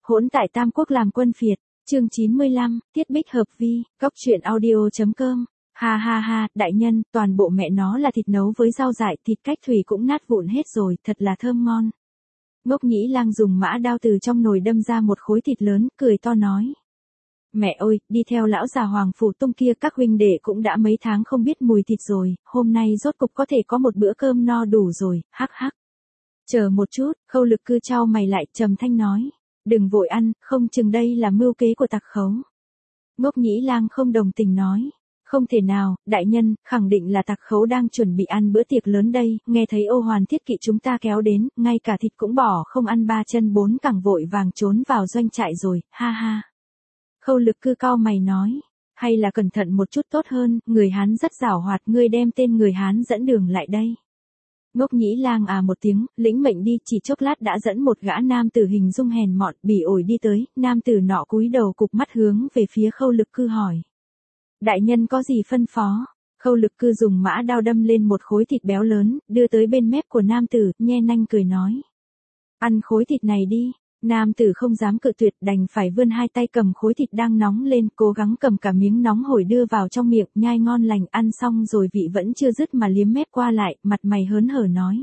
Hỗn tại Tam Quốc làm quân phiệt, chương 95, Tiết Bích hợp vi, góc truyện audio.com. Ha ha ha, đại nhân, toàn bộ mẹ nó là thịt nấu với rau dại, thịt cách thủy cũng nát vụn hết rồi, thật là thơm ngon. Ngốc Nhĩ Lang dùng mã đao từ trong nồi đâm ra một khối thịt lớn, cười to nói. Mẹ ơi, đi theo lão già Hoàng Phủ Tung kia các huynh đệ cũng đã mấy tháng không biết mùi thịt rồi, hôm nay rốt cục có thể có một bữa cơm no đủ rồi, hắc hắc. Chờ một chút, Khâu Lực Cư chau mày lại, trầm thanh nói. Đừng vội ăn, không chừng đây là mưu kế của tặc khấu. Ngốc Nhĩ Lang không đồng tình nói. Không thể nào, đại nhân, khẳng định là tặc khấu đang chuẩn bị ăn bữa tiệc lớn đây, nghe thấy Ô Hoàn Thiết Kỵ chúng ta kéo đến, ngay cả thịt cũng bỏ không ăn, ba chân bốn cẳng vội vàng trốn vào doanh trại rồi, ha ha. Khâu Lực Cư cau mày nói, hay là cẩn thận một chút tốt hơn, người Hán rất giảo hoạt, ngươi đem tên người Hán dẫn đường lại đây. Ngốc Nhĩ Lang à một tiếng, lĩnh mệnh đi, chỉ chốc lát đã dẫn một gã nam tử hình dung hèn mọn, bỉ ổi đi tới, nam tử nọ cúi đầu cụp mắt hướng về phía Khâu Lực Cư hỏi. Đại nhân có gì phân phó? Khâu Lực Cư dùng mã đao đâm lên một khối thịt béo lớn, đưa tới bên mép của nam tử, nhe nanh cười nói. Ăn khối thịt này đi. Nam tử không dám cự tuyệt, đành phải vươn hai tay cầm khối thịt đang nóng lên, cố gắng cầm cả miếng nóng hổi đưa vào trong miệng, nhai ngon lành, ăn xong rồi vị vẫn chưa dứt mà liếm mép qua lại, mặt mày hớn hở nói.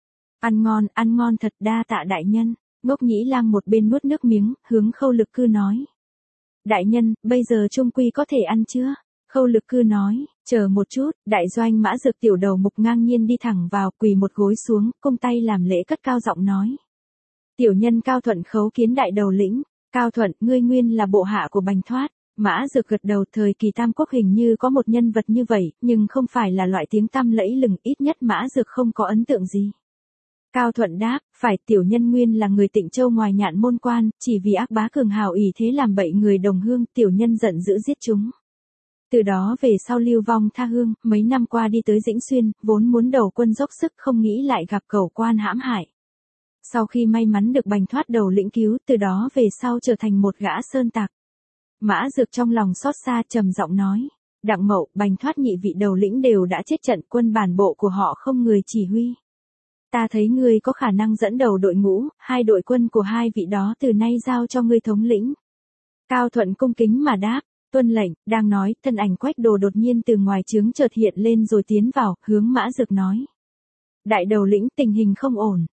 Ăn ngon thật, đa tạ đại nhân. Ngốc Nhĩ Lang một bên nuốt nước miếng, hướng Khâu Lực Cư nói. Đại nhân, bây giờ trung quy có thể ăn chưa? Khâu Lực Cư nói, chờ một chút, đại doanh Mã Dược tiểu đầu mục ngang nhiên đi thẳng vào, quỳ một gối xuống, cung tay làm lễ cất cao giọng nói. Tiểu nhân Cao Thuận khấu kiến đại đầu lĩnh. Cao Thuận, ngươi nguyên là bộ hạ của Bành Thoát. Mã Dược gật đầu, thời kỳ Tam Quốc hình như có một nhân vật như vậy, nhưng không phải là loại tiếng tăm lẫy lừng, ít nhất Mã Dược không có ấn tượng gì. Cao Thuận đáp, phải, tiểu nhân nguyên là người Tịnh Châu ngoài Nhạn Môn quan, chỉ vì ác bá cường hào ỷ thế làm bậy người đồng hương, tiểu nhân giận dữ giết chúng. Từ đó về sau lưu vong tha hương, mấy năm qua đi tới Dĩnh Xuyên, vốn muốn đầu quân dốc sức không nghĩ lại gặp cẩu quan hãm hại. Sau khi may mắn được Bành Thoát đầu lĩnh cứu, từ đó về sau trở thành một gã sơn tặc. Mã Dược trong lòng xót xa trầm giọng nói. Đặng Mậu, Bành Thoát nhị vị đầu lĩnh đều đã chết trận, quân bản bộ của họ không người chỉ huy. Ta thấy ngươi có khả năng dẫn đầu đội ngũ, hai đội quân của hai vị đó từ nay giao cho ngươi thống lĩnh. Cao Thuận cung kính mà đáp, tuân lệnh, đang nói, thân ảnh Quách Đồ đột nhiên từ ngoài trướng chợt hiện lên rồi tiến vào, hướng Mã Dược nói. Đại đầu lĩnh, tình hình không ổn.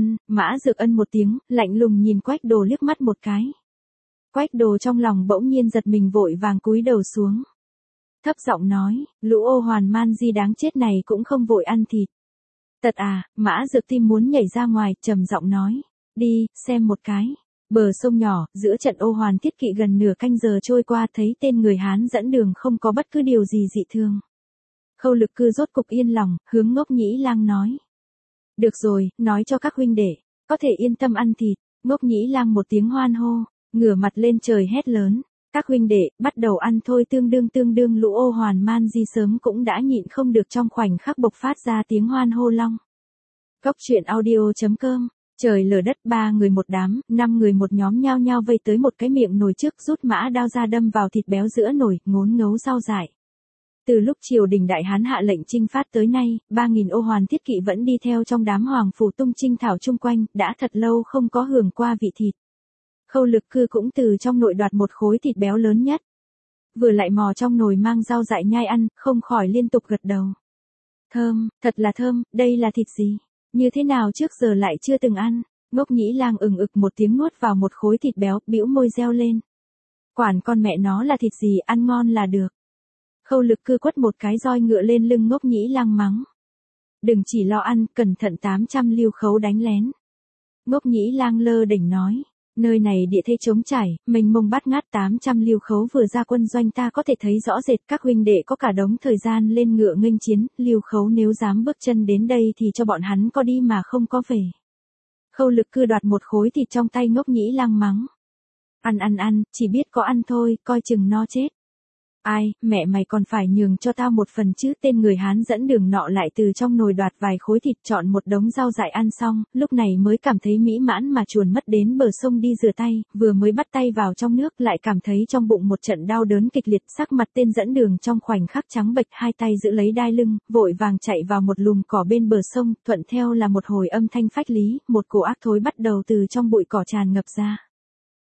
Mã Dược ân một tiếng, lạnh lùng nhìn Quách Đồ liếc mắt một cái. Quách Đồ trong lòng bỗng nhiên giật mình vội vàng cúi đầu xuống. Thấp giọng nói, lũ ô hoàn man di đáng chết này cũng không vội ăn thịt. Tật à, Mã Dược tim muốn nhảy ra ngoài, trầm giọng nói. Đi, xem một cái. Bờ sông nhỏ, giữa trận Ô Hoàn Thiết Kỵ gần nửa canh giờ trôi qua thấy tên người Hán dẫn đường không có bất cứ điều gì dị thường. Khâu Lực Cư rốt cục yên lòng, hướng Ngốc Nhĩ Lang nói. Được rồi, nói cho các huynh đệ, có thể yên tâm ăn thịt. Ngốc Nhĩ Lang một tiếng hoan hô, ngửa mặt lên trời hét lớn. Các huynh đệ, bắt đầu ăn thôi. Tương đương lũ ô hoàn man di sớm cũng đã nhịn không được, trong khoảnh khắc bộc phát ra tiếng hoan hô long. Góc truyện audio.com. Trời lở đất, 3 người một đám, 5 người một nhóm nhao nhao vây tới một cái miệng nồi trước, rút mã đao ra đâm vào thịt béo giữa nồi, ngốn ngấu rau dại. Từ lúc triều đình Đại Hán hạ lệnh chinh phát tới nay, 3.000 ô hoàn thiết kỵ vẫn đi theo trong đám Hoàng Phủ Tung chinh thảo chung quanh, đã thật lâu không có hưởng qua vị thịt. Khâu Lực Cư cũng từ trong nồi đoạt một khối thịt béo lớn nhất. Vừa lại mò trong nồi mang rau dại nhai ăn, không khỏi liên tục gật đầu. Thơm, thật là thơm, đây là thịt gì? Như thế nào trước giờ lại chưa từng ăn? Ngốc Nhĩ Lang ừng ực một tiếng nuốt vào một khối thịt béo, bĩu môi reo lên. Quản con mẹ nó là thịt gì, ăn ngon là được. Khâu Lực Cư quất một cái roi ngựa lên lưng Ngốc Nhĩ Lang mắng. Đừng chỉ lo ăn, cẩn thận 800 lưu khấu đánh lén. Ngốc Nhĩ Lang lơ đỉnh nói. Nơi này địa thế trống trải, mênh mông bát ngát, 800 lưu khấu vừa ra quân doanh ta có thể thấy rõ rệt, các huynh đệ có cả đống thời gian lên ngựa nghênh chiến, lưu khấu nếu dám bước chân đến đây thì cho bọn hắn có đi mà không có về. Khâu Lực Cư đoạt một khối thịt trong tay Ngốc Nhĩ Lang mắng. Ăn, chỉ biết có ăn thôi, coi chừng no chết. Ai, mẹ mày còn phải nhường cho tao một phần chứ. Tên người Hán dẫn đường nọ lại từ trong nồi đoạt vài khối thịt, chọn một đống rau dại ăn xong, lúc này mới cảm thấy mỹ mãn mà chuồn mất đến bờ sông đi rửa tay, vừa mới bắt tay vào trong nước lại cảm thấy trong bụng một trận đau đớn kịch liệt, sắc mặt tên dẫn đường trong khoảnh khắc trắng bệch, hai tay giữ lấy đai lưng, vội vàng chạy vào một lùm cỏ bên bờ sông, thuận theo là một hồi âm thanh phách lý, một cổ ác thối bắt đầu từ trong bụi cỏ tràn ngập ra.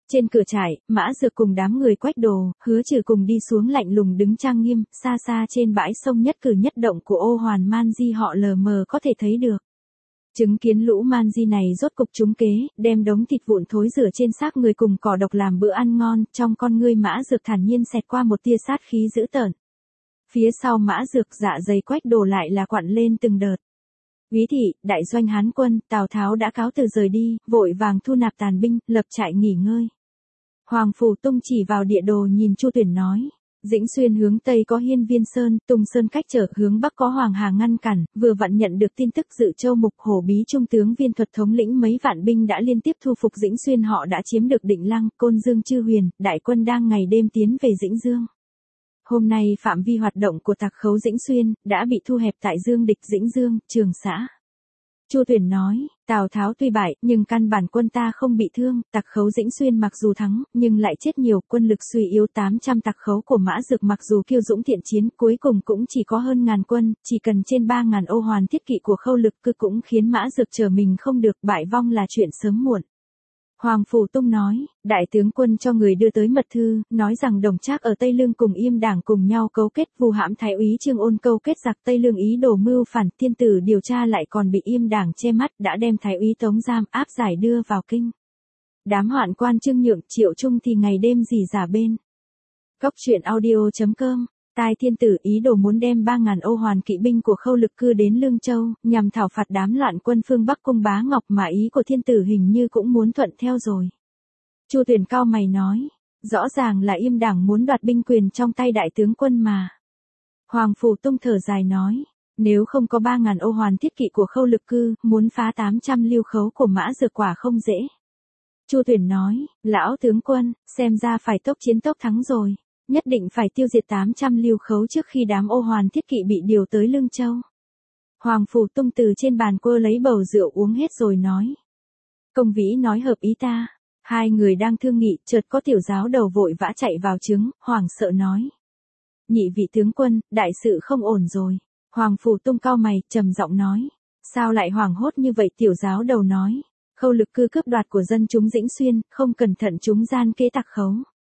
Trên cửa trại, Mã Dược cùng đám người Quách Đồ, Hứa Trừ cùng đi xuống lạnh lùng đứng trang nghiêm, xa xa trên bãi sông nhất cử nhất động của Ô Hoàn Man Di họ lờ mờ có thể thấy được. Chứng kiến lũ man di này rốt cục trúng kế, đem đống thịt vụn thối rửa trên xác người cùng cỏ độc làm bữa ăn ngon, trong con ngươi Mã Dược thản nhiên xẹt qua một tia sát khí dữ tợn. Phía sau Mã Dược dạ dày Quách Đồ lại là quặn lên từng đợt. Úy thị, đại doanh Hán quân, Tào Tháo đã cáo từ rời đi, vội vàng thu nạp tàn binh, lập trại nghỉ ngơi. Hoàng Phủ Tung chỉ vào địa đồ nhìn Chu Tuyển nói. Dĩnh Xuyên hướng Tây có Hiên Viên Sơn, Tùng Sơn cách trở, hướng Bắc có Hoàng Hà ngăn cản, vừa vặn nhận được tin tức Dự Châu Mục Hổ Bí trung tướng Viên Thuật thống lĩnh mấy vạn binh đã liên tiếp thu phục Dĩnh Xuyên, họ đã chiếm được Định Lăng, Côn Dương Chư Huyền, đại quân đang ngày đêm tiến về Dĩnh Dương. Hôm nay phạm vi hoạt động của tặc khấu Dĩnh Xuyên đã bị thu hẹp tại Dương Địch Dĩnh Dương, Trường Xã. Chu Tuyển nói, Tào Tháo tuy bại, nhưng căn bản quân ta không bị thương, tặc khấu Dĩnh Xuyên mặc dù thắng, nhưng lại chết nhiều, quân lực suy yếu 800 tặc khấu của Mã Dược mặc dù kiêu dũng thiện chiến, cuối cùng cũng chỉ có hơn 1000 quân, chỉ cần trên 3000 ô hoàn thiết kỵ của Khâu Lực Cư cũng khiến Mã Dược trở mình không được, bại vong là chuyện sớm muộn. Hoàng Phủ Tung nói, đại tướng quân cho người đưa tới mật thư, nói rằng Đồng Trác ở Tây Lương cùng Yêm Đảng cùng nhau cấu kết vu hãm Thái úy Trương Ôn câu kết giặc Tây Lương ý đồ mưu phản, thiên tử điều tra lại còn bị Yêm Đảng che mắt, đã đem Thái úy tống giam áp giải đưa vào kinh. Đám hoạn quan Trương Nhượng Triệu Trung thì ngày đêm rỉ rả bên. Cốc truyện audio.com. Tai thiên tử ý đồ muốn đem 3000 ô hoàn kỵ binh của Khâu Lực Cư đến Lương Châu, nhằm thảo phạt đám loạn quân phương Bắc cung Bá Ngọc, mà ý của thiên tử hình như cũng muốn thuận theo rồi. Chu Tuyển cao mày nói, rõ ràng là Yêm Đảng muốn đoạt binh quyền trong tay đại tướng quân mà. Hoàng Phủ Tung thở dài nói, nếu không có 3000 ô hoàn thiết kỵ của Khâu Lực Cư, muốn phá 800 lưu khấu của Mã Dược quả không dễ. Chu Tuyển nói, lão tướng quân, xem ra phải tốc chiến tốc thắng rồi. Nhất định phải tiêu diệt 800 lưu khấu trước khi đám ô hoàn thiết kỵ bị điều tới Lương Châu. Hoàng Phủ Tung từ trên bàn quơ lấy bầu rượu uống hết rồi nói. Công Vĩ nói hợp ý ta. Hai người đang thương nghị, chợt có tiểu giáo đầu vội vã chạy vào trướng, hoảng sợ nói. Nhị vị tướng quân, đại sự không ổn rồi. Hoàng Phủ Tung cau mày, trầm giọng nói. Sao lại hoảng hốt như vậy? Tiểu giáo đầu nói. Khâu Lực Cư cướp đoạt của dân chúng Dĩnh Xuyên, không cẩn thận chúng gian kế tặc khấu.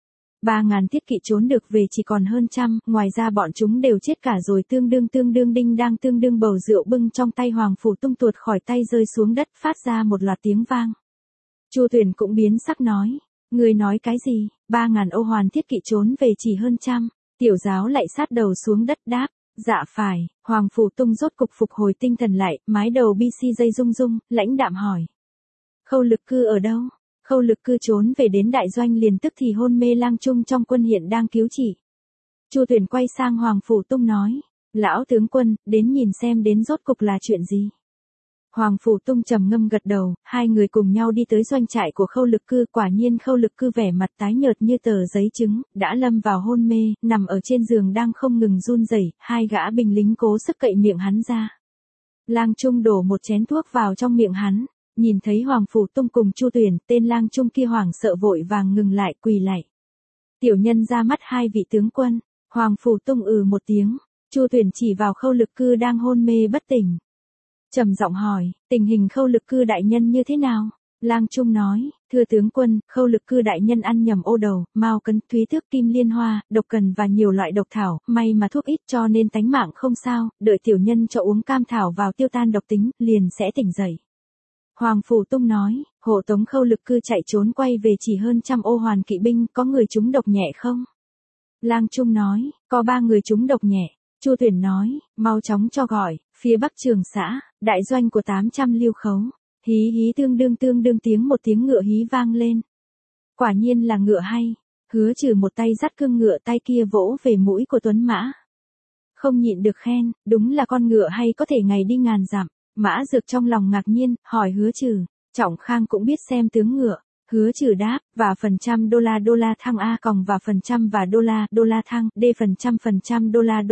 3000 thiết kỵ trốn được về chỉ còn hơn trăm, ngoài ra bọn chúng đều chết cả rồi, tương đương đinh đang tương đương bầu rượu bưng trong tay Hoàng Phủ Tung tuột khỏi tay rơi xuống đất, phát ra một loạt tiếng vang. Chu Tuyển cũng biến sắc nói, người nói cái gì? 3000 ô hoàn thiết kỵ trốn về chỉ hơn trăm. Tiểu giáo lại sát đầu xuống đất đáp, dạ phải. Hoàng Phủ Tung rốt cục phục hồi tinh thần lại, mái đầu BC dây rung rung, lãnh đạm hỏi. Khâu Lực Cư ở đâu? Khâu Lực Cư trốn về đến đại doanh liền tức thì hôn mê lang trung trong quân hiện đang cứu trị. Chu Tuyển quay sang Hoàng Phủ Tung nói, lão tướng quân, đến nhìn xem đến rốt cục là chuyện gì. Hoàng Phủ Tung trầm ngâm gật đầu, hai người cùng nhau đi tới doanh trại của Khâu Lực Cư, quả nhiên Khâu Lực Cư vẻ mặt tái nhợt như tờ giấy trứng, đã lâm vào hôn mê, nằm ở trên giường đang không ngừng run rẩy, hai gã binh lính cố sức cậy miệng hắn ra. Lang Trung đổ một chén thuốc vào trong miệng hắn. Nhìn thấy Hoàng Phủ Tung cùng Chu Tuyển, tên lang trung kia hoảng sợ vội vàng ngừng lại, quỳ lạy. Tiểu nhân ra mắt hai vị tướng quân. Hoàng Phủ Tung một tiếng. Chu Tuyển chỉ vào Khâu Lực Cư đang hôn mê bất tỉnh. Trầm giọng hỏi, tình hình Khâu Lực Cư đại nhân như thế nào? Lang Trung nói, thưa tướng quân, Khâu Lực Cư đại nhân ăn nhầm ô đầu, mao cấn, thúy thước, kim liên hoa, độc cần và nhiều loại độc thảo, may mà thuốc ít cho nên tánh mạng không sao, đợi tiểu nhân cho uống cam thảo vào tiêu tan độc tính, liền sẽ tỉnh dậy. Hoàng Phủ Tung nói, hộ tống Khâu Lực Cư chạy trốn quay về chỉ hơn trăm ô hoàn kỵ binh, có người trúng độc nhẹ không? Lang Trung nói, có 3 người trúng độc nhẹ. Chu Tuyển nói, mau chóng cho gọi, phía Bắc Trường Xã, đại doanh của 800 lưu khấu. Hí hí tương đương tiếng một tiếng ngựa hí vang lên. Quả nhiên là ngựa hay. Hứa Trừ một tay dắt cương ngựa, tay kia vỗ về mũi của tuấn mã. Không nhịn được khen, đúng là con ngựa hay có thể ngày đi ngàn dặm. Mã Dược trong lòng ngạc nhiên, hỏi Hứa Trừ, Trọng Khang cũng biết xem tướng ngựa. Hứa Trừ đáp, và phần trăm đô la thăng A còng và phần trăm và đô la thăng, D phần trăm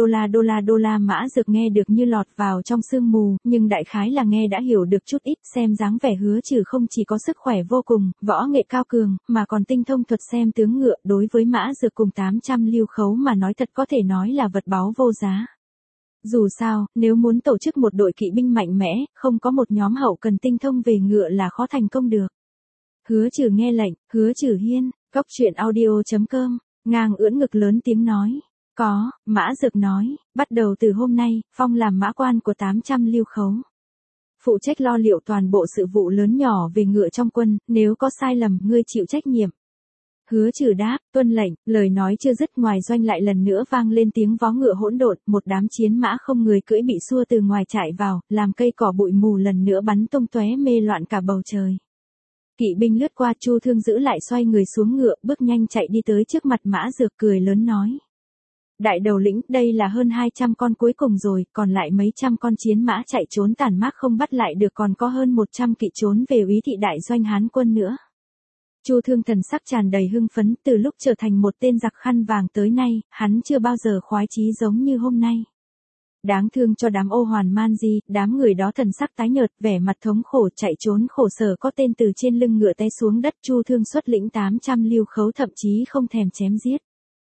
đô la. Mã Dược nghe được như lọt vào trong sương mù, nhưng đại khái là nghe đã hiểu được chút ít, xem dáng vẻ Hứa Trừ không chỉ có sức khỏe vô cùng, võ nghệ cao cường, mà còn tinh thông thuật xem tướng ngựa, đối với Mã Dược cùng 800 lưu khấu mà nói thật có thể nói là vật báu vô giá. Dù sao, nếu muốn tổ chức một đội kỵ binh mạnh mẽ, không có một nhóm hậu cần tinh thông về ngựa là khó thành công được. Hứa Trừ nghe lệnh, Hứa Trừ hiên, cóc truyện audio.com, ngang ưỡn ngực lớn tiếng nói. Có, Mã Dược nói, bắt đầu từ hôm nay, Phong làm mã quan của 800 lưu khấu. Phụ trách lo liệu toàn bộ sự vụ lớn nhỏ về ngựa trong quân, nếu có sai lầm, ngươi chịu trách nhiệm. Hứa Trừ đáp, tuân lệnh, lời nói chưa dứt ngoài doanh lại lần nữa vang lên tiếng vó ngựa hỗn độn, một đám chiến mã không người cưỡi bị xua từ ngoài chạy vào, làm cây cỏ bụi mù lần nữa bắn tung tóe mê loạn cả bầu trời. Kỵ binh lướt qua, Chu Thương giữ lại xoay người xuống ngựa, bước nhanh chạy đi tới trước mặt Mã Dược, cười lớn nói. Đại đầu lĩnh, đây là hơn 200 con cuối cùng rồi, còn lại mấy trăm con chiến mã chạy trốn tản mác không bắt lại được, còn có hơn 100 kỵ trốn về úy thị đại doanh Hán quân nữa. Chu Thương thần sắc tràn đầy hưng phấn, từ lúc trở thành một tên giặc khăn vàng tới nay, hắn chưa bao giờ khoái chí giống như hôm nay. Đáng thương cho đám ô hoàn man di, đám người đó thần sắc tái nhợt, vẻ mặt thống khổ, chạy trốn khổ sở, có tên từ trên lưng ngựa té xuống đất. Chu Thương xuất lĩnh 800 lưu khấu thậm chí không thèm chém giết.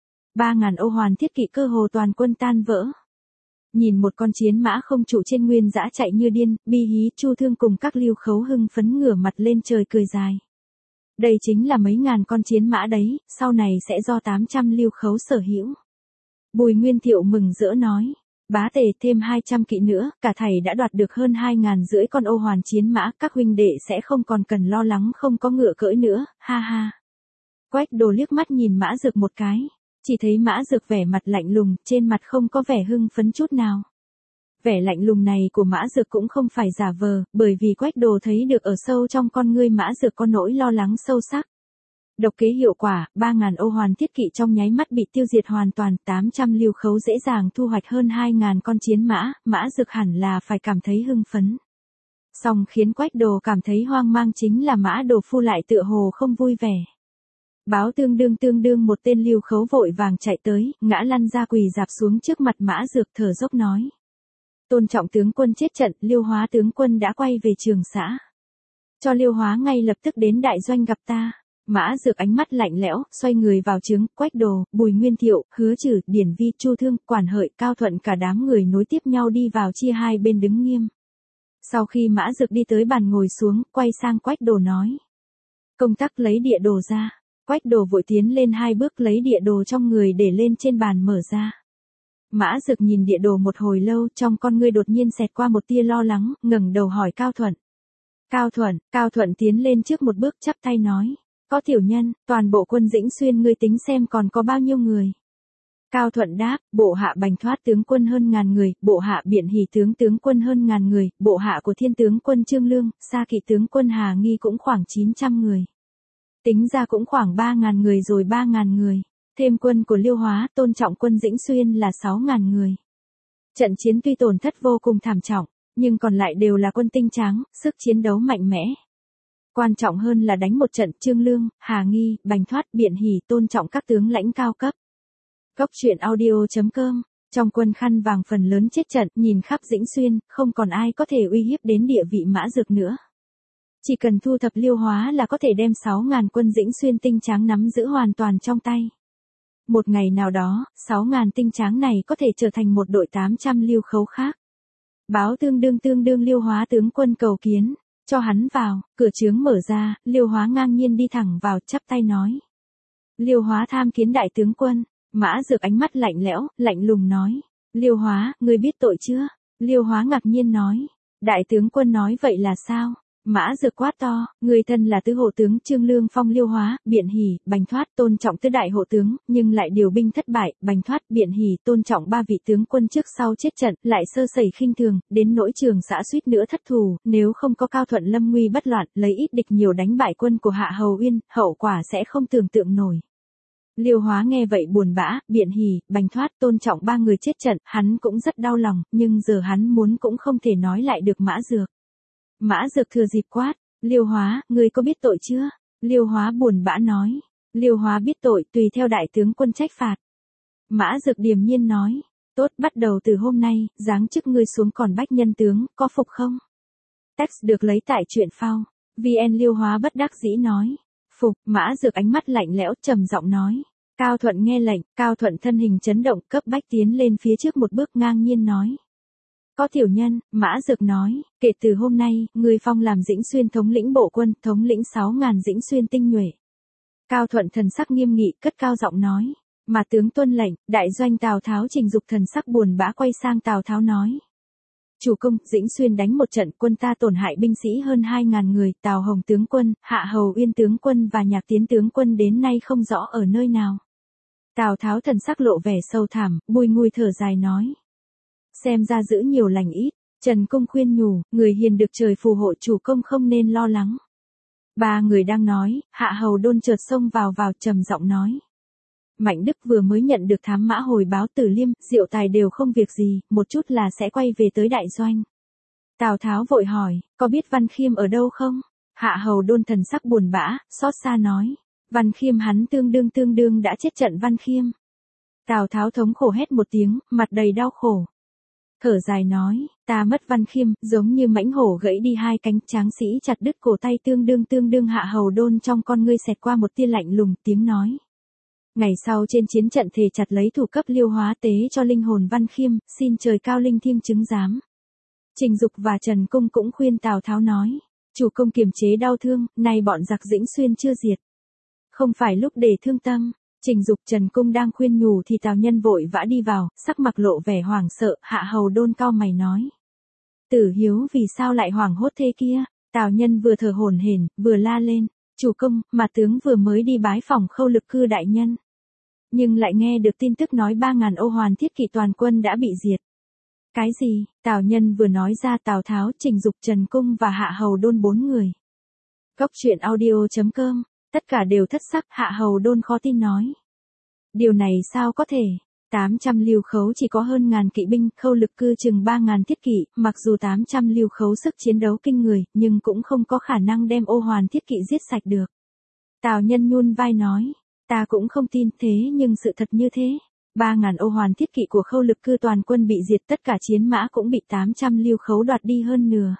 3.000 ô hoàn thiết kỵ cơ hồ toàn quân tan vỡ. Nhìn một con chiến mã không trụ trên nguyên dã chạy như điên, bi hí, Chu Thương cùng các lưu khấu hưng phấn ngửa mặt lên trời cười dài. Đây chính là mấy ngàn con chiến mã đấy, sau này sẽ do 800 lưu khấu sở hữu. Bùi Nguyên Thiệu mừng rỡ nói. Bá tề, thêm 200 kỵ nữa, cả thảy đã đoạt được hơn 2.500 con ô hoàn chiến mã, các huynh đệ sẽ không còn cần lo lắng không có ngựa cưỡi nữa, ha ha. Quách Đồ liếc mắt nhìn Mã Dược một cái, chỉ thấy Mã Dược vẻ mặt lạnh lùng, trên mặt không có vẻ hưng phấn chút nào. Vẻ lạnh lùng này của Mã Dược cũng không phải giả vờ, bởi vì Quách Đồ thấy được ở sâu trong con ngươi Mã Dược có nỗi lo lắng sâu sắc. Độc kế hiệu quả, 3.000 ô hoàn thiết kỵ trong nháy mắt bị tiêu diệt hoàn toàn, 800 lưu khấu dễ dàng thu hoạch hơn 2.000 con chiến mã, Mã Dược hẳn là phải cảm thấy hưng phấn. Song khiến Quách Đồ cảm thấy hoang mang chính là Mã Đồ Phu lại tựa hồ không vui vẻ. Báo tương đương một tên lưu khấu vội vàng chạy tới, ngã lăn ra quỳ dạp xuống trước mặt Mã Dược thở dốc nói. Tôn trọng tướng quân chết trận, Liêu Hóa tướng quân đã quay về Trường Xã. Cho Liêu Hóa ngay lập tức đến đại doanh gặp ta. Mã Dược ánh mắt lạnh lẽo, xoay người vào trướng, Quách Đồ, Bùi Nguyên Thiệu, Hứa Trừ, Điển Vi, Chu Thương, Quản Hợi, Cao Thuận cả đám người nối tiếp nhau đi vào chia hai bên đứng nghiêm. Sau khi Mã Dược đi tới bàn ngồi xuống, quay sang Quách Đồ nói. Công tắc lấy địa đồ ra. Quách Đồ vội tiến lên 2 bước lấy địa đồ trong người để lên trên bàn mở ra. Mã Dược nhìn địa đồ một hồi lâu, trong con ngươi đột nhiên xẹt qua một tia lo lắng, ngẩng đầu hỏi Cao Thuận. Cao Thuận tiến lên trước một bước chắp tay nói. Có tiểu nhân, toàn bộ quân Dĩnh Xuyên ngươi tính xem còn có bao nhiêu người. Cao Thuận đáp, bộ hạ Bành Thoát tướng quân hơn 1.000 người, bộ hạ Biện Hỷ tướng quân hơn 1.000 người, bộ hạ của Thiên tướng quân Trương Lương, Sa Kỵ tướng quân Hà Nghi cũng khoảng 900 người. Tính ra cũng khoảng 3.000 người rồi 3.000 người. Thêm quân của Liêu Hóa, Tôn Trọng quân Dĩnh Xuyên là 6.000 người. Trận chiến tuy tổn thất vô cùng thảm trọng, nhưng còn lại đều là quân tinh tráng, sức chiến đấu mạnh mẽ. Quan trọng hơn là đánh một trận. Trương Lương, Hà Nghi, Bành Thoát, Biện Hỷ, Tôn Trọng các tướng lãnh cao cấp. Cóc truyện audio.com, trong quân khăn vàng phần lớn chết trận, nhìn khắp Dĩnh Xuyên, không còn ai có thể uy hiếp đến địa vị Mã Dược nữa. Chỉ cần thu thập Liêu Hóa là có thể đem 6.000 quân Dĩnh Xuyên tinh tráng nắm giữ hoàn toàn trong tay. Một ngày nào đó, 6.000 tinh tráng này có thể trở thành một đội 800 lưu khấu khác. Báo tương đương Liêu Hóa tướng quân cầu kiến. Cho hắn vào, cửa trướng mở ra, Liêu Hóa ngang nhiên đi thẳng vào, chắp tay nói. Liêu Hóa tham kiến đại tướng quân. Mã Dược ánh mắt lạnh lẽo, lạnh lùng nói. Liêu Hóa, ngươi biết tội chưa? Liêu Hóa ngạc nhiên nói. Đại tướng quân nói vậy là sao? Mã Dược quát to, người thân là tứ hộ tướng Trương Lương phong Liêu Hóa, Biện Hỷ, Bành Thoát, Tôn Trọng tứ đại hộ tướng, nhưng lại điều binh thất bại, Bành Thoát, Biện Hỷ, Tôn Trọng 3 vị tướng quân trước sau chết trận, lại sơ sẩy khinh thường, đến nỗi Trường Xã suýt nữa thất thủ, nếu không có Cao Thuận lâm nguy bất loạn, lấy ít địch nhiều đánh bại quân của Hạ Hầu Uyên, hậu quả sẽ không tưởng tượng nổi. Liêu Hóa nghe vậy buồn bã, Biện Hỷ, Bành Thoát, Tôn Trọng 3 người chết trận, hắn cũng rất đau lòng, nhưng giờ hắn muốn cũng không thể nói lại được Mã Dược. Mã Dược thừa dịp quát, Liêu Hóa, ngươi có biết tội chưa? Liêu Hóa buồn bã nói, Liêu Hóa biết tội, tùy theo đại tướng quân trách phạt. Mã Dược điềm nhiên nói, tốt, bắt đầu từ hôm nay, giáng chức ngươi xuống còn bách nhân tướng, có phục không? Text được lấy tại truyện phao. VN. Liêu Hóa bất đắc dĩ nói, phục. Mã Dược ánh mắt lạnh lẽo trầm giọng nói. Cao Thuận nghe lệnh, Cao Thuận thân hình chấn động, cấp bách tiến lên phía trước một bước ngang nhiên nói. Có tiểu nhân, Mã Dược nói, kể từ hôm nay, ngươi phong làm Dĩnh Xuyên thống lĩnh bộ quân, thống lĩnh 6.000 Dĩnh Xuyên tinh nhuệ. Cao Thuận thần sắc nghiêm nghị, cất cao giọng nói. Mà tướng tuân lệnh, đại doanh Tào Tháo Trình Dục thần sắc buồn bã quay sang Tào Tháo nói. Chủ công, Dĩnh Xuyên đánh một trận quân ta tổn hại binh sĩ hơn 2.000 người, Tào Hồng tướng quân, Hạ Hầu Uyên tướng quân và Nhạc Tiến tướng quân đến nay không rõ ở nơi nào. Tào Tháo thần sắc lộ vẻ sâu thẳm, bùi ngùi thở dài nói. Xem ra giữ nhiều lành ít, Trần Cung khuyên nhủ, người hiền được trời phù hộ, chủ công không nên lo lắng. Ba người đang nói, Hạ Hầu Đôn chợt xông vào trầm giọng nói. Mạnh Đức vừa mới nhận được thám mã hồi báo Tử Liêm, Diệu Tài đều không việc gì, một chút là sẽ quay về tới đại doanh. Tào Tháo vội hỏi, có biết Văn Khiêm ở đâu không? Hạ Hầu Đôn thần sắc buồn bã, xót xa nói. Văn Khiêm hắn tương đương đã chết trận Văn Khiêm. Tào Tháo thống khổ hét một tiếng, mặt đầy đau khổ. Thở dài nói, ta mất Văn Khiêm, giống như mãnh hổ gãy đi hai cánh, tráng sĩ chặt đứt cổ tay tương đương. Hạ Hầu Đôn trong con ngươi xẹt qua một tia lạnh lùng, tiếng nói. Ngày sau trên chiến trận thề chặt lấy thủ cấp liêu hóa tế cho linh hồn Văn Khiêm, xin trời cao linh thiêng chứng giám. Trình Dục và Trần Cung cũng khuyên Tào Tháo nói, chủ công kiềm chế đau thương, nay bọn giặc Dĩnh Xuyên chưa diệt. Không phải lúc để thương tâm. Trình Dục Trần Cung đang khuyên nhủ thì Tào Nhân vội vã đi vào, sắc mặt lộ vẻ hoảng sợ, Hạ Hầu Đôn cau mày nói. Tử Hiếu vì sao lại hoảng hốt thế kia? Tào Nhân vừa thở hổn hển, vừa la lên, chủ công, mà tướng vừa mới đi bái phòng Khâu Lực Cư đại nhân. Nhưng lại nghe được tin tức nói 3.000 Ô Hoàn thiết kỵ toàn quân đã bị diệt. Cái gì? Tào Nhân vừa nói ra Tào Tháo, Trình Dục Trần Cung và Hạ Hầu Đôn 4 người. Góc truyện audio.com, tất cả đều thất sắc, Hạ Hầu Đôn khó tin nói. Điều này sao có thể? 800 lưu khấu chỉ có hơn ngàn kỵ binh, Khâu Lực Cư chừng 3.000 thiết kỵ, mặc dù 800 lưu khấu sức chiến đấu kinh người, nhưng cũng không có khả năng đem Ô Hoàn thiết kỵ giết sạch được. Tào Nhân nhún vai nói, ta cũng không tin, thế nhưng sự thật như thế. 3.000 Ô Hoàn thiết kỵ của Khâu Lực Cư toàn quân bị diệt, tất cả chiến mã cũng bị 800 lưu khấu đoạt đi hơn nửa.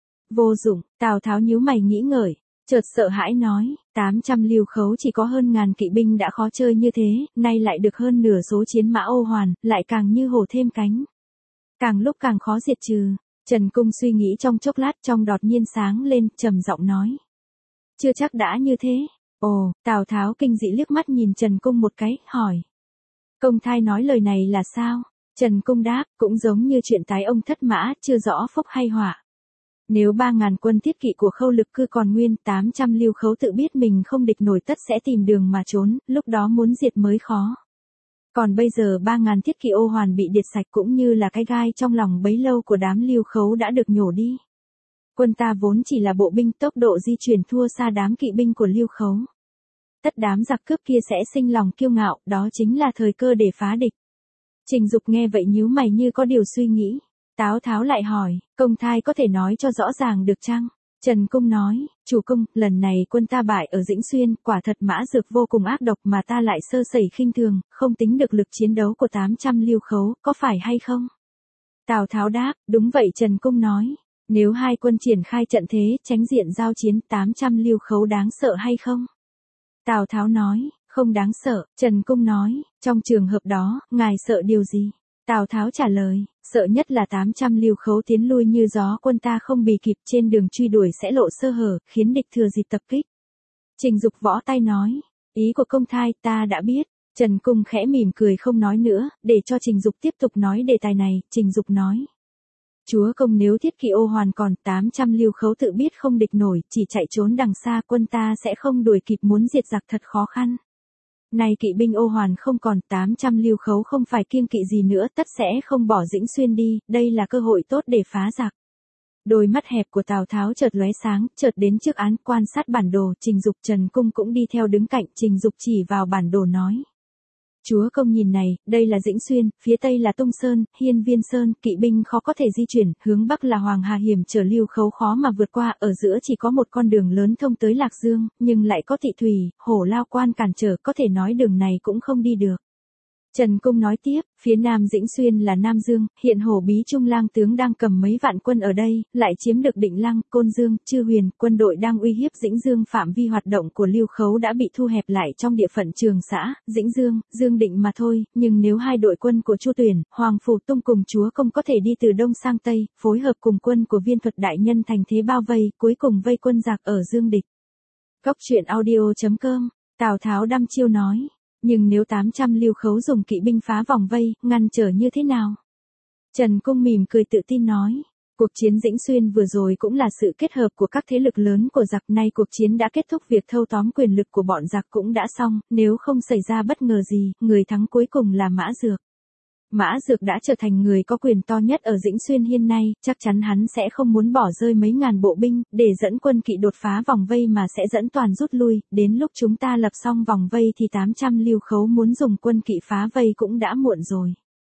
Vô dụng, Tào Tháo nhíu mày nghĩ ngợi, chợt sợ hãi nói, 800 lưu khấu chỉ có hơn ngàn kỵ binh đã khó chơi như thế, nay lại được hơn nửa số chiến mã Ô Hoàn, lại càng như hổ thêm cánh. Càng lúc càng khó diệt trừ. Trần Cung suy nghĩ trong chốc lát, trong đột nhiên sáng lên, trầm giọng nói. Chưa chắc đã như thế. Ồ, Tào Tháo kinh dị liếc mắt nhìn Trần Cung một cái, hỏi. Công thai nói lời này là sao? Trần Cung đáp, cũng giống như chuyện tái ông thất mã, chưa rõ phúc hay họa. Nếu 3.000 quân thiết kỵ của Khâu Lực Cư còn nguyên, 800 lưu khấu tự biết mình không địch nổi tất sẽ tìm đường mà trốn, lúc đó muốn diệt mới khó. Còn bây giờ 3.000 thiết kỵ Ô Hoàn bị diệt sạch cũng như là cái gai trong lòng bấy lâu của đám lưu khấu đã được nhổ đi. Quân ta vốn chỉ là bộ binh, tốc độ di chuyển thua xa đám kỵ binh của lưu khấu. Tất đám giặc cướp kia sẽ sinh lòng kiêu ngạo, đó chính là thời cơ để phá địch. Trình Dục nghe vậy nhíu mày như có điều suy nghĩ. Tào Tháo lại hỏi, công thai có thể nói cho rõ ràng được chăng? Trần Cung nói, chủ công, lần này quân ta bại ở Dĩnh Xuyên, quả thật Mã Dược vô cùng ác độc mà ta lại sơ sẩy khinh thường, không tính được lực chiến đấu của 800 lưu khấu, có phải hay không? Tào Tháo đáp, đúng vậy. Trần Cung nói, nếu hai quân triển khai trận thế, tránh diện giao chiến, 800 lưu khấu đáng sợ hay không? Tào Tháo nói, không đáng sợ. Trần Cung nói, trong trường hợp đó, ngài sợ điều gì? Tào Tháo trả lời, sợ nhất là 800 lưu khấu tiến lui như gió, quân ta không bì kịp, trên đường truy đuổi sẽ lộ sơ hở, khiến địch thừa dịp tập kích. Trình Dục võ tay nói, ý của công thai ta đã biết. Trần Cung khẽ mỉm cười không nói nữa, để cho Trình Dục tiếp tục nói đề tài này. Trình Dục nói, chúa công, nếu thiết kỵ Ô Hoàn còn, 800 lưu khấu tự biết không địch nổi, chỉ chạy trốn đằng xa, quân ta sẽ không đuổi kịp, muốn diệt giặc thật khó khăn. Nay kỵ binh Ô Hoàn không còn, 800 lưu khấu không phải kiêng kỵ gì nữa, tất sẽ không bỏ Dĩnh Xuyên đi, đây là cơ hội tốt để phá giặc. Đôi mắt hẹp của Tào Tháo chợt lóe sáng, chợt đến trước án, quan sát bản đồ. Trình Dục Trần Cung cũng đi theo đứng cạnh. Trình Dục chỉ vào bản đồ nói, chúa công nhìn này, đây là Dĩnh Xuyên, phía tây là Tung Sơn, Hiên Viên Sơn, kỵ binh khó có thể di chuyển, hướng bắc là Hoàng Hà hiểm trở, lưu khấu khó mà vượt qua, ở giữa chỉ có một con đường lớn thông tới Lạc Dương, nhưng lại có Thị Thủy, Hổ Lao Quan cản trở, có thể nói đường này cũng không đi được. Trần Cung nói tiếp, phía Nam Dĩnh Xuyên là Nam Dương, hiện Hổ Bí Trung lang tướng đang cầm mấy vạn quân ở đây, lại chiếm được Định Lăng, Côn Dương, Chư Huyền, quân đội đang uy hiếp Dĩnh Dương, phạm vi hoạt động của Lưu Khấu đã bị thu hẹp lại trong địa phận Trường Xã, Dĩnh Dương, Dương Định mà thôi, nhưng nếu hai đội quân của Chu Tuyển, Hoàng Phủ Tung cùng Chúa Công có thể đi từ Đông sang Tây, phối hợp cùng quân của Viên Thuật đại nhân thành thế bao vây, cuối cùng vây quân giặc ở Dương Địch. Cốc truyện audio.com, Tào Tháo đăm chiêu nói. Nhưng nếu 800 Lưu Khấu dùng kỵ binh phá vòng vây, ngăn trở như thế nào? Trần Cung mỉm cười tự tin nói. Cuộc chiến Dĩnh Xuyên vừa rồi cũng là sự kết hợp của các thế lực lớn của giặc, nay cuộc chiến đã kết thúc, việc thâu tóm quyền lực của bọn giặc cũng đã xong, nếu không xảy ra bất ngờ gì, người thắng cuối cùng là Mã Dược. Mã Dược đã trở thành người có quyền to nhất ở Dĩnh Xuyên hiện nay, chắc chắn hắn sẽ không muốn bỏ rơi mấy ngàn bộ binh, để dẫn quân kỵ đột phá vòng vây mà sẽ dẫn toàn rút lui, đến lúc chúng ta lập xong vòng vây thì 800 Lưu Khấu muốn dùng quân kỵ phá vây cũng đã muộn rồi.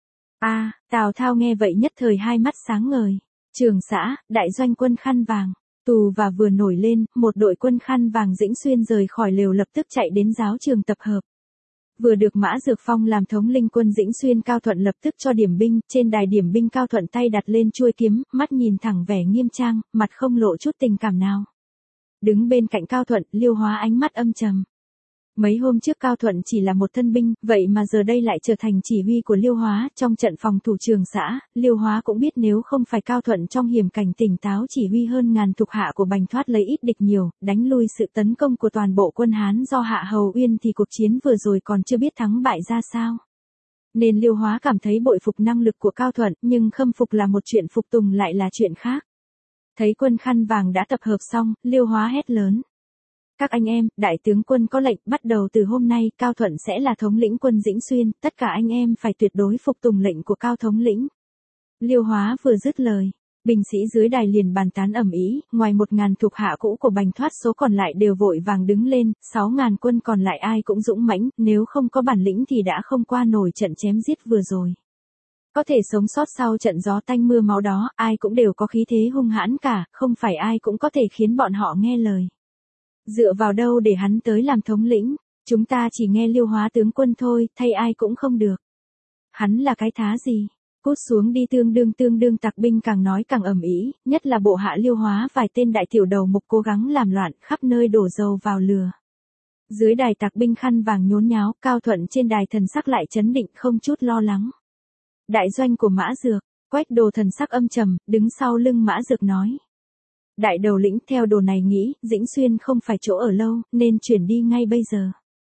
Tào Tháo nghe vậy nhất thời hai mắt sáng ngời. Trường Xã, đại doanh quân khăn vàng, tù và vừa nổi lên, một đội quân khăn vàng Dĩnh Xuyên rời khỏi lều lập tức chạy đến giáo trường tập hợp. Vừa được Mã Dược phong làm thống linh quân Dĩnh Xuyên, Cao Thuận lập tức cho điểm binh, trên đài điểm binh Cao Thuận tay đặt lên chuôi kiếm, mắt nhìn thẳng vẻ nghiêm trang, mặt không lộ chút tình cảm nào. Đứng bên cạnh Cao Thuận, Liêu Hóa ánh mắt âm trầm. Mấy hôm trước Cao Thuận chỉ là một thân binh, vậy mà giờ đây lại trở thành chỉ huy của Liêu Hóa, trong trận phòng thủ Trường Xã, Liêu Hóa cũng biết nếu không phải Cao Thuận trong hiểm cảnh tỉnh táo chỉ huy hơn ngàn thuộc hạ của Bành Thoát lấy ít địch nhiều, đánh lui sự tấn công của toàn bộ quân Hán do Hạ Hầu Uyên thì cuộc chiến vừa rồi còn chưa biết thắng bại ra sao. Nên Liêu Hóa cảm thấy bội phục năng lực của Cao Thuận, nhưng khâm phục là một chuyện, phục tùng lại là chuyện khác. Thấy quân khăn vàng đã tập hợp xong, Liêu Hóa hét lớn. Các anh em, đại tướng quân có lệnh, bắt đầu từ hôm nay, Cao Thuận sẽ là thống lĩnh quân Dĩnh Xuyên, tất cả anh em phải tuyệt đối phục tùng lệnh của Cao thống lĩnh. Liêu Hóa vừa dứt lời, binh sĩ dưới đài liền bàn tán ầm ĩ, ngoài 1000 thuộc hạ cũ của Bành Thoát, số còn lại đều vội vàng đứng lên, 6000 quân còn lại ai cũng dũng mãnh, nếu không có bản lĩnh thì đã không qua nổi trận chém giết vừa rồi. Có thể sống sót sau trận gió tanh mưa máu đó, ai cũng đều có khí thế hung hãn cả, không phải ai cũng có thể khiến bọn họ nghe lời. Dựa vào đâu để hắn tới làm thống lĩnh, chúng ta chỉ nghe Liêu Hóa tướng quân thôi, thay ai cũng không được. Hắn là cái thá gì? Cút xuống đi, tương đương tặc binh càng nói càng ầm ĩ, nhất là bộ hạ Liêu Hóa vài tên đại tiểu đầu mục cố gắng làm loạn, khắp nơi đổ dầu vào lửa. Dưới đài tặc binh khăn vàng nhốn nháo, Cao Thuận trên đài thần sắc lại trấn định không chút lo lắng. Đại doanh của Mã Dược, Quách Đồ thần sắc âm trầm, đứng sau lưng Mã Dược nói. Đại đầu lĩnh, theo đồ này nghĩ, Dĩnh Xuyên không phải chỗ ở lâu, nên chuyển đi ngay bây giờ.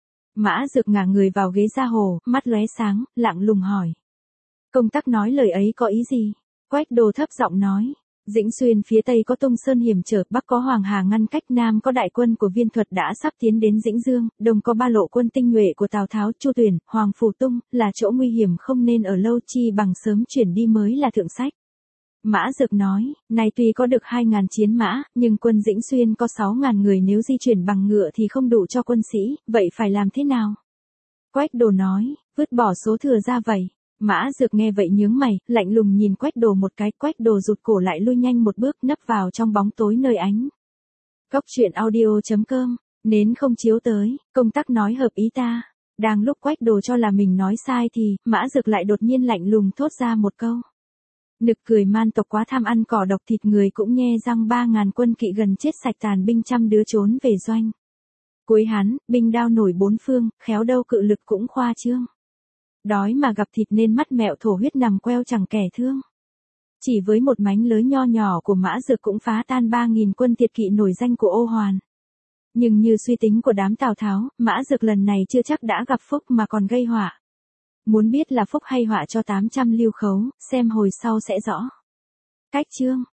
Mã Dược ngả người vào ghế da hồ, mắt lóe sáng, lặng lùng hỏi. Công tắc nói lời ấy có ý gì? Quách Đồ thấp giọng nói. Dĩnh Xuyên phía tây có Tung Sơn hiểm trở, bắc có Hoàng Hà ngăn cách, nam có đại quân của Viên Thuật đã sắp tiến đến Dĩnh Dương, đông có ba lộ quân tinh nhuệ của Tào Tháo, Chu Tuyển, Hoàng Phủ Tung, là chỗ nguy hiểm không nên ở lâu, chi bằng sớm chuyển đi mới là thượng sách. Mã Dược nói, này tuy có được 2000 chiến mã, nhưng quân Dĩnh Xuyên có 6000 người, nếu di chuyển bằng ngựa thì không đủ cho quân sĩ, vậy phải làm thế nào? Quách Đồ nói, vứt bỏ số thừa ra vậy. Mã Dược nghe vậy nhướng mày, lạnh lùng nhìn Quách Đồ một cái, Quách Đồ rụt cổ lại lui nhanh một bước, nấp vào trong bóng tối nơi ánh. Cốc truyện audio.com, nến không chiếu tới, công tắc nói hợp ý ta. Đang lúc Quách Đồ cho là mình nói sai thì, Mã Dược lại đột nhiên lạnh lùng thốt ra một câu. Nực cười, man tộc quá tham ăn cỏ độc thịt người, cũng nhe răng 3000 quân kỵ gần chết sạch, tàn binh trăm đứa trốn về doanh. Cuối hắn, binh đao nổi bốn phương, khéo đâu cự lực cũng khoa trương. Đói mà gặp thịt nên mắt mẹo thổ huyết nằm queo chẳng kẻ thương. Chỉ với một mánh lới nho nhỏ của Mã Dược cũng phá tan 3000 quân thiệt kỵ nổi danh của Ô Hoàn. Nhưng như suy tính của đám Tào Tháo, Mã Dược lần này chưa chắc đã gặp phúc mà còn gây họa. Muốn biết là phúc hay họa cho 800 Lưu Khấu, xem hồi sau sẽ rõ. Cách chương